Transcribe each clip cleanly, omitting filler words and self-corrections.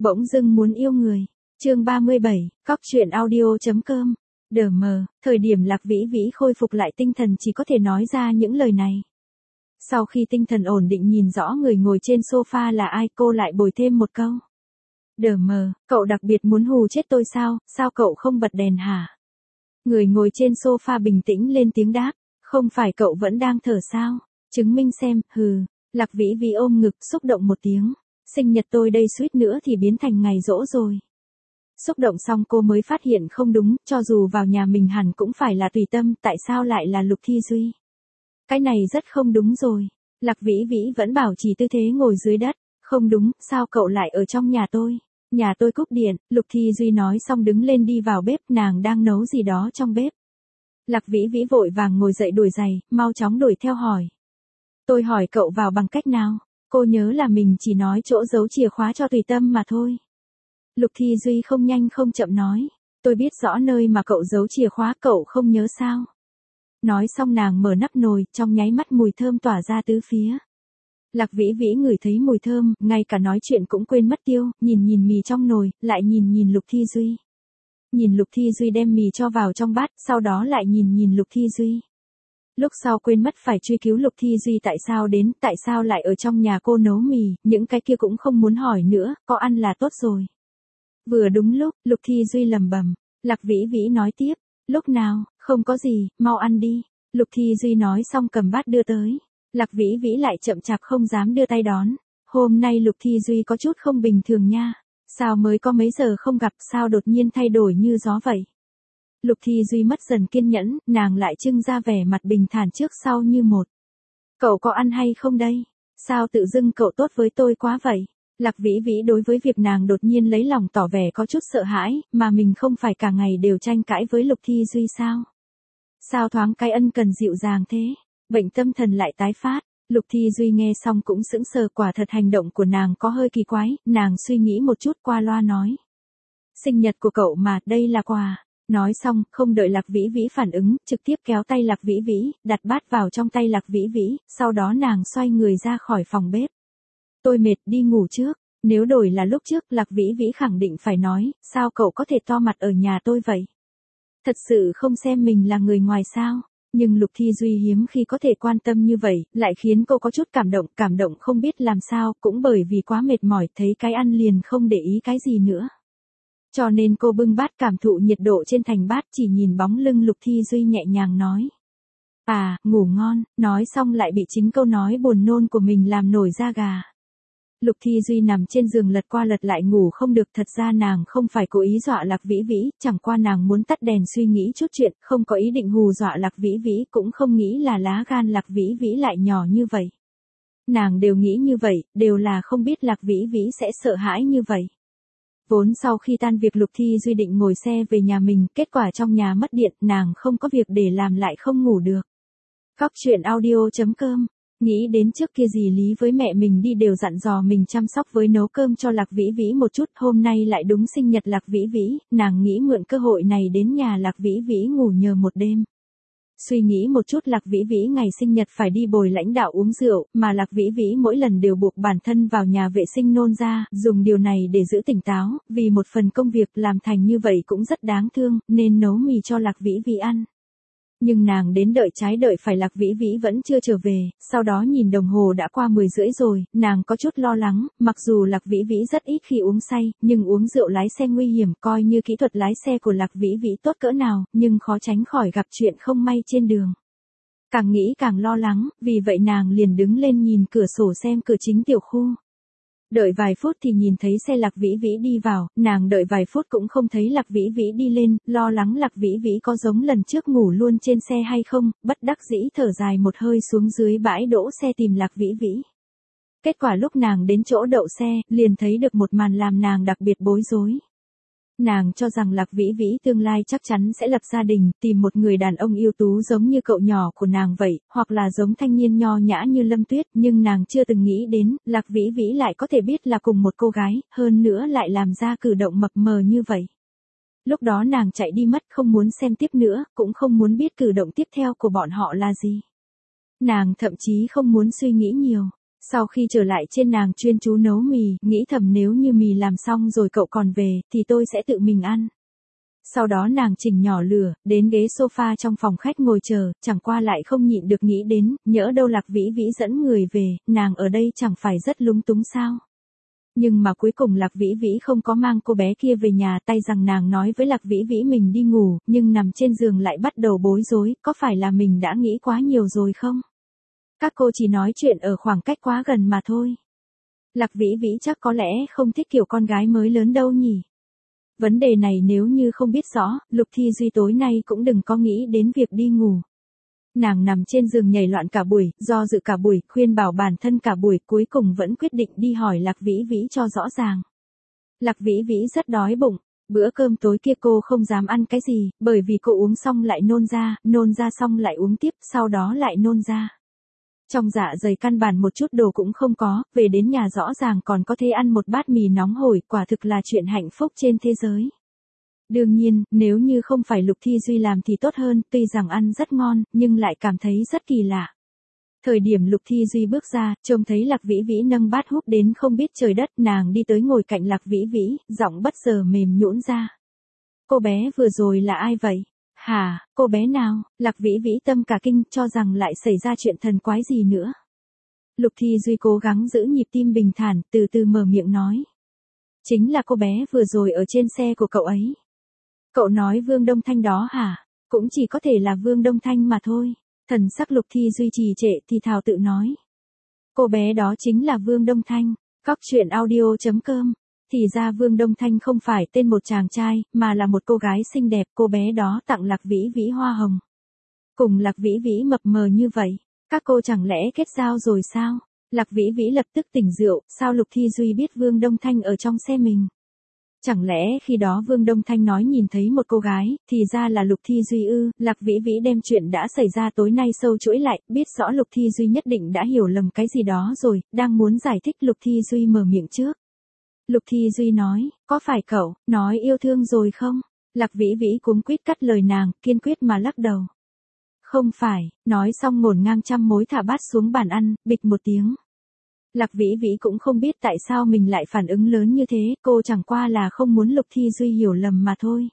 Bỗng dưng muốn yêu người. Chương 37, Cóc truyện audio.com. Đờ mờ, thời điểm Lạc Vĩ Vĩ khôi phục lại tinh thần chỉ có thể nói ra những lời này. Sau khi tinh thần ổn định nhìn rõ người ngồi trên sofa là ai, cô lại bồi thêm một câu. Đờ mờ, cậu đặc biệt muốn hù chết tôi sao cậu không bật đèn hả? Người ngồi trên sofa bình tĩnh lên tiếng đáp, không phải cậu vẫn đang thở sao? Chứng minh xem, hừ. Lạc Vĩ Vĩ ôm ngực xúc động một tiếng. Sinh nhật tôi đây suýt nữa thì biến thành ngày giỗ rồi. Xúc động xong cô mới phát hiện không đúng, cho dù vào nhà mình hẳn cũng phải là Tùy Tâm, tại sao lại là Lục Thi Duy? Cái này rất không đúng rồi. Lạc Vĩ Vĩ vẫn bảo trì tư thế ngồi dưới đất. Không đúng, sao cậu lại ở trong nhà tôi? Nhà tôi cúp điện. Lục Thi Duy nói xong đứng lên đi vào bếp, nàng đang nấu gì đó trong bếp. Lạc Vĩ Vĩ vội vàng ngồi dậy đuổi giày, mau chóng đuổi theo hỏi. Tôi hỏi cậu vào bằng cách nào? Cô nhớ là mình chỉ nói chỗ giấu chìa khóa cho Tùy Tâm mà thôi. Lục Thi Duy không nhanh không chậm nói. Tôi biết rõ nơi mà cậu giấu chìa khóa, cậu không nhớ sao? Nói xong nàng mở nắp nồi, trong nháy mắt mùi thơm tỏa ra tứ phía. Lạc Vĩ Vĩ ngửi thấy mùi thơm, ngay cả nói chuyện cũng quên mất tiêu, nhìn mì trong nồi, lại nhìn Lục Thi Duy. Nhìn Lục Thi Duy đem mì cho vào trong bát, sau đó lại nhìn Lục Thi Duy. Lúc sau quên mất phải truy cứu Lục Thi Duy tại sao lại ở trong nhà cô nấu mì, những cái kia cũng không muốn hỏi nữa, có ăn là tốt rồi. Vừa đúng lúc, Lục Thi Duy lẩm bẩm. Lạc Vĩ Vĩ nói tiếp, lúc nào, không có gì, mau ăn đi. Lục Thi Duy nói xong cầm bát đưa tới. Lạc Vĩ Vĩ lại chậm chạp không dám đưa tay đón. Hôm nay Lục Thi Duy có chút không bình thường nha. Sao mới có mấy giờ không gặp, sao đột nhiên thay đổi như gió vậy? Lục Thi Duy mất dần kiên nhẫn, nàng lại trưng ra vẻ mặt bình thản trước sau như một. Cậu có ăn hay không đây? Sao tự dưng cậu tốt với tôi quá vậy? Lạc Vĩ Vĩ đối với việc nàng đột nhiên lấy lòng tỏ vẻ có chút sợ hãi, mà mình không phải cả ngày đều tranh cãi với Lục Thi Duy sao? Sao thoáng cái ân cần dịu dàng thế? Bệnh tâm thần lại tái phát. Lục Thi Duy nghe xong cũng sững sờ, quả thật hành động của nàng có hơi kỳ quái, nàng suy nghĩ một chút qua loa nói. Sinh nhật của cậu mà, đây là quà. Nói xong, không đợi Lạc Vĩ Vĩ phản ứng, trực tiếp kéo tay Lạc Vĩ Vĩ, đặt bát vào trong tay Lạc Vĩ Vĩ, sau đó nàng xoay người ra khỏi phòng bếp. Tôi mệt, đi ngủ trước. Nếu đổi là lúc trước, Lạc Vĩ Vĩ khẳng định phải nói, sao cậu có thể to mặt ở nhà tôi vậy? Thật sự không xem mình là người ngoài sao? Nhưng Lục Thi Duy hiếm khi có thể quan tâm như vậy, lại khiến cô có chút cảm động không biết làm sao, cũng bởi vì quá mệt mỏi, thấy cái ăn liền không để ý cái gì nữa. Cho nên cô bưng bát cảm thụ nhiệt độ trên thành bát, chỉ nhìn bóng lưng Lục Thi Duy nhẹ nhàng nói. À, ngủ ngon, nói xong lại bị chính câu nói buồn nôn của mình làm nổi da gà. Lục Thi Duy nằm trên giường lật qua lật lại ngủ không được, thật ra nàng không phải cố ý dọa Lạc Vĩ Vĩ, chẳng qua nàng muốn tắt đèn suy nghĩ chút chuyện, không có ý định hù dọa Lạc Vĩ Vĩ, cũng không nghĩ là lá gan Lạc Vĩ Vĩ lại nhỏ như vậy. Nàng đều nghĩ như vậy, đều là không biết Lạc Vĩ Vĩ sẽ sợ hãi như vậy. Vốn sau khi tan việc Lục Thi Duy định ngồi xe về nhà mình, kết quả trong nhà mất điện, nàng không có việc để làm lại không ngủ được. Cóc truyện audio.com. Nghĩ đến trước kia dì Lý với mẹ mình đi đều dặn dò mình chăm sóc với nấu cơm cho Lạc Vĩ Vĩ một chút, hôm nay lại đúng sinh nhật Lạc Vĩ Vĩ, nàng nghĩ mượn cơ hội này đến nhà Lạc Vĩ Vĩ ngủ nhờ một đêm. Suy nghĩ một chút, Lạc Vĩ Vĩ ngày sinh nhật phải đi bồi lãnh đạo uống rượu, mà Lạc Vĩ Vĩ mỗi lần đều buộc bản thân vào nhà vệ sinh nôn ra, dùng điều này để giữ tỉnh táo, vì một phần công việc làm thành như vậy cũng rất đáng thương, nên nấu mì cho Lạc Vĩ Vĩ ăn. Nhưng nàng đến đợi trái đợi phải Lạc Vĩ Vĩ vẫn chưa trở về, sau đó nhìn đồng hồ đã qua 10 rưỡi rồi, nàng có chút lo lắng, mặc dù Lạc Vĩ Vĩ rất ít khi uống say, nhưng uống rượu lái xe nguy hiểm, coi như kỹ thuật lái xe của Lạc Vĩ Vĩ tốt cỡ nào, nhưng khó tránh khỏi gặp chuyện không may trên đường. Càng nghĩ càng lo lắng, vì vậy nàng liền đứng lên nhìn cửa sổ xem cửa chính tiểu khu. Đợi vài phút thì nhìn thấy xe Lạc Vĩ Vĩ đi vào, nàng đợi vài phút cũng không thấy Lạc Vĩ Vĩ đi lên, lo lắng Lạc Vĩ Vĩ có giống lần trước ngủ luôn trên xe hay không, bất đắc dĩ thở dài một hơi xuống dưới bãi đỗ xe tìm Lạc Vĩ Vĩ. Kết quả lúc nàng đến chỗ đậu xe, liền thấy được một màn làm nàng đặc biệt bối rối. Nàng cho rằng Lạc Vĩ Vĩ tương lai chắc chắn sẽ lập gia đình, tìm một người đàn ông ưu tú giống như cậu nhỏ của nàng vậy, hoặc là giống thanh niên nho nhã như Lâm Tuyết, nhưng nàng chưa từng nghĩ đến, Lạc Vĩ Vĩ lại có thể biết là cùng một cô gái, hơn nữa lại làm ra cử động mập mờ như vậy. Lúc đó nàng chạy đi mất, không muốn xem tiếp nữa, cũng không muốn biết cử động tiếp theo của bọn họ là gì. Nàng thậm chí không muốn suy nghĩ nhiều. Sau khi trở lại trên nàng chuyên chú nấu mì, nghĩ thầm nếu như mì làm xong rồi cậu còn về, thì tôi sẽ tự mình ăn. Sau đó nàng chỉnh nhỏ lửa, đến ghế sofa trong phòng khách ngồi chờ, chẳng qua lại không nhịn được nghĩ đến, nhỡ đâu Lạc Vĩ Vĩ dẫn người về, nàng ở đây chẳng phải rất lúng túng sao. Nhưng mà cuối cùng Lạc Vĩ Vĩ không có mang cô bé kia về nhà, tay rằng nàng nói với Lạc Vĩ Vĩ mình đi ngủ, nhưng nằm trên giường lại bắt đầu bối rối, có phải là mình đã nghĩ quá nhiều rồi không? Các cô chỉ nói chuyện ở khoảng cách quá gần mà thôi. Lạc Vĩ Vĩ chắc có lẽ không thích kiểu con gái mới lớn đâu nhỉ. Vấn đề này nếu như không biết rõ, Lục Thi Duy tối nay cũng đừng có nghĩ đến việc đi ngủ. Nàng nằm trên giường nhảy loạn cả buổi, do dự cả buổi, khuyên bảo bản thân cả buổi, cuối cùng vẫn quyết định đi hỏi Lạc Vĩ Vĩ cho rõ ràng. Lạc Vĩ Vĩ rất đói bụng, bữa cơm tối kia cô không dám ăn cái gì, bởi vì cô uống xong lại nôn ra xong lại uống tiếp, sau đó lại nôn ra. Trong dạ dày căn bản một chút đồ cũng không có, về đến nhà rõ ràng còn có thể ăn một bát mì nóng hổi, quả thực là chuyện hạnh phúc trên thế giới. Đương nhiên, nếu như không phải Lục Thi Duy làm thì tốt hơn, tuy rằng ăn rất ngon, nhưng lại cảm thấy rất kỳ lạ. Thời điểm Lục Thi Duy bước ra, trông thấy Lạc Vĩ Vĩ nâng bát húp đến không biết trời đất, nàng đi tới ngồi cạnh Lạc Vĩ Vĩ, giọng bất ngờ mềm nhũn ra. Cô bé vừa rồi là ai vậy? Hả, cô bé nào? Lạc Vĩ Vĩ tâm cả kinh, cho rằng lại xảy ra chuyện thần quái gì nữa. Lục Thi Duy cố gắng giữ nhịp tim bình thản, từ từ mở miệng nói. Chính là cô bé vừa rồi ở trên xe của cậu ấy. Cậu nói Vương Đông Thanh đó hả? Cũng chỉ có thể là Vương Đông Thanh mà thôi. Thần sắc Lục Thi Duy trì trệ thì thào tự nói. Cô bé đó chính là Vương Đông Thanh. Cóc truyện audio.com. Thì ra Vương Đông Thanh không phải tên một chàng trai, mà là một cô gái xinh đẹp, cô bé đó tặng Lạc Vĩ Vĩ hoa hồng. Cùng Lạc Vĩ Vĩ mập mờ như vậy, các cô chẳng lẽ kết giao rồi sao? Lạc Vĩ Vĩ lập tức tỉnh rượu, sao Lục Thi Duy biết Vương Đông Thanh ở trong xe mình? Chẳng lẽ khi đó Vương Đông Thanh nói nhìn thấy một cô gái, thì ra là Lục Thi Duy ư? Lạc Vĩ Vĩ đem chuyện đã xảy ra tối nay sâu chuỗi lại, biết rõ Lục Thi Duy nhất định đã hiểu lầm cái gì đó rồi, đang muốn giải thích. Lục Thi Duy mở miệng trước. Lục Thi Duy nói, có phải cậu, nói yêu thương rồi không? Lạc Vĩ Vĩ cuống quýt cắt lời nàng, kiên quyết mà lắc đầu. Không phải, nói xong ngổn ngang trăm mối thả bát xuống bàn ăn, bịch một tiếng. Lạc Vĩ Vĩ cũng không biết tại sao mình lại phản ứng lớn như thế, cô chẳng qua là không muốn Lục Thi Duy hiểu lầm mà thôi.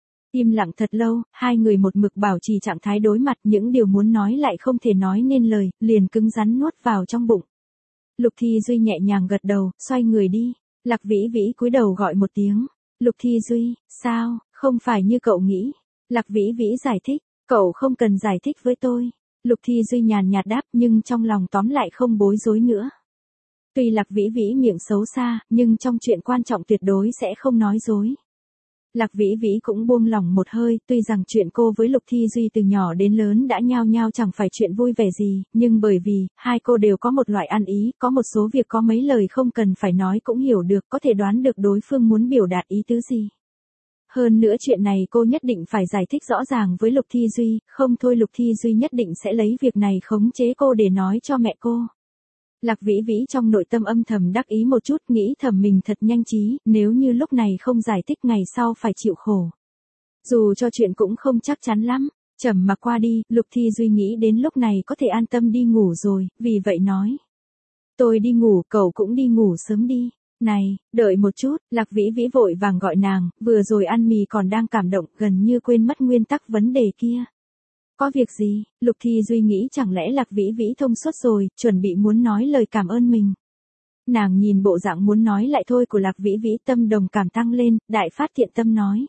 Im lặng thật lâu, hai người một mực bảo trì trạng thái đối mặt, những điều muốn nói lại không thể nói nên lời, liền cứng rắn nuốt vào trong bụng. Lục Thi Duy nhẹ nhàng gật đầu, xoay người đi. Lạc Vĩ Vĩ cúi đầu gọi một tiếng. Lục Thi Duy, sao, không phải như cậu nghĩ. Lạc Vĩ Vĩ giải thích, cậu không cần giải thích với tôi. Lục Thi Duy nhàn nhạt đáp, nhưng trong lòng tóm lại không bối rối nữa. Tuy Lạc Vĩ Vĩ miệng xấu xa, nhưng trong chuyện quan trọng tuyệt đối sẽ không nói dối. Lạc Vĩ Vĩ cũng buông lỏng một hơi, tuy rằng chuyện cô với Lục Thi Duy từ nhỏ đến lớn đã nhao nhao chẳng phải chuyện vui vẻ gì, nhưng bởi vì, hai cô đều có một loại ăn ý, có một số việc có mấy lời không cần phải nói cũng hiểu được, có thể đoán được đối phương muốn biểu đạt ý tứ gì. Hơn nữa chuyện này cô nhất định phải giải thích rõ ràng với Lục Thi Duy, không thôi Lục Thi Duy nhất định sẽ lấy việc này khống chế cô để nói cho mẹ cô. Lạc Vĩ Vĩ trong nội tâm âm thầm đắc ý một chút, nghĩ thầm mình thật nhanh trí, nếu như lúc này không giải thích ngày sau phải chịu khổ. Dù cho chuyện cũng không chắc chắn lắm, trầm mặc qua đi, Lục Thi Duy nghĩ đến lúc này có thể an tâm đi ngủ rồi, vì vậy nói. Tôi đi ngủ, cậu cũng đi ngủ sớm đi. Này, đợi một chút, Lạc Vĩ Vĩ vội vàng gọi nàng, vừa rồi ăn mì còn đang cảm động, gần như quên mất nguyên tắc vấn đề kia. Có việc gì? Lục Thi Duy nghĩ chẳng lẽ Lạc Vĩ Vĩ thông suốt rồi, chuẩn bị muốn nói lời cảm ơn mình. Nàng nhìn bộ dạng muốn nói lại thôi của Lạc Vĩ Vĩ, tâm đồng cảm tăng lên, đại phát thiện tâm nói.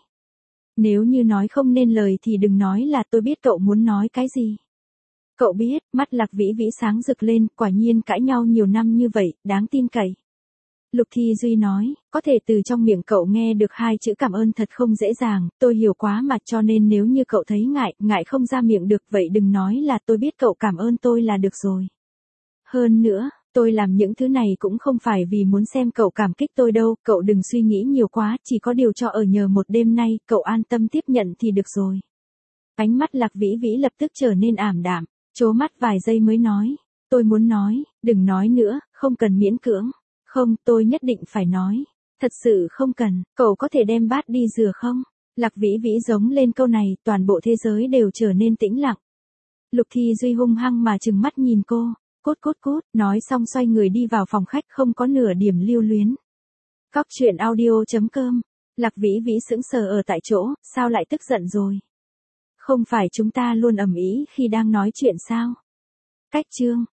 Nếu như nói không nên lời thì đừng nói là tôi biết cậu muốn nói cái gì. Cậu biết, mắt Lạc Vĩ Vĩ sáng rực lên, quả nhiên cãi nhau nhiều năm như vậy, đáng tin cậy. Lục Thi Duy nói, có thể từ trong miệng cậu nghe được hai chữ cảm ơn thật không dễ dàng, tôi hiểu quá mà, cho nên nếu như cậu thấy ngại không ra miệng được, vậy đừng nói là tôi biết cậu cảm ơn tôi là được rồi. Hơn nữa, tôi làm những thứ này cũng không phải vì muốn xem cậu cảm kích tôi đâu, cậu đừng suy nghĩ nhiều quá, chỉ có điều cho ở nhờ một đêm nay, cậu an tâm tiếp nhận thì được rồi. Ánh mắt Lạc Vĩ Vĩ lập tức trở nên ảm đạm, trố mắt vài giây mới nói, tôi muốn nói, đừng nói nữa, không cần miễn cưỡng. Không, tôi nhất định phải nói. Thật sự không cần, cậu có thể đem bát đi rửa không? Lạc Vĩ Vĩ giống lên câu này, toàn bộ thế giới đều trở nên tĩnh lặng. Lục Thi Duy hung hăng mà trừng mắt nhìn cô. Cút cút cút, nói xong xoay người đi vào phòng khách không có nửa điểm lưu luyến. Cóc truyện audio.com. Lạc Vĩ Vĩ sững sờ ở tại chỗ, sao lại tức giận rồi? Không phải chúng ta luôn ầm ĩ khi đang nói chuyện sao? Cách chương.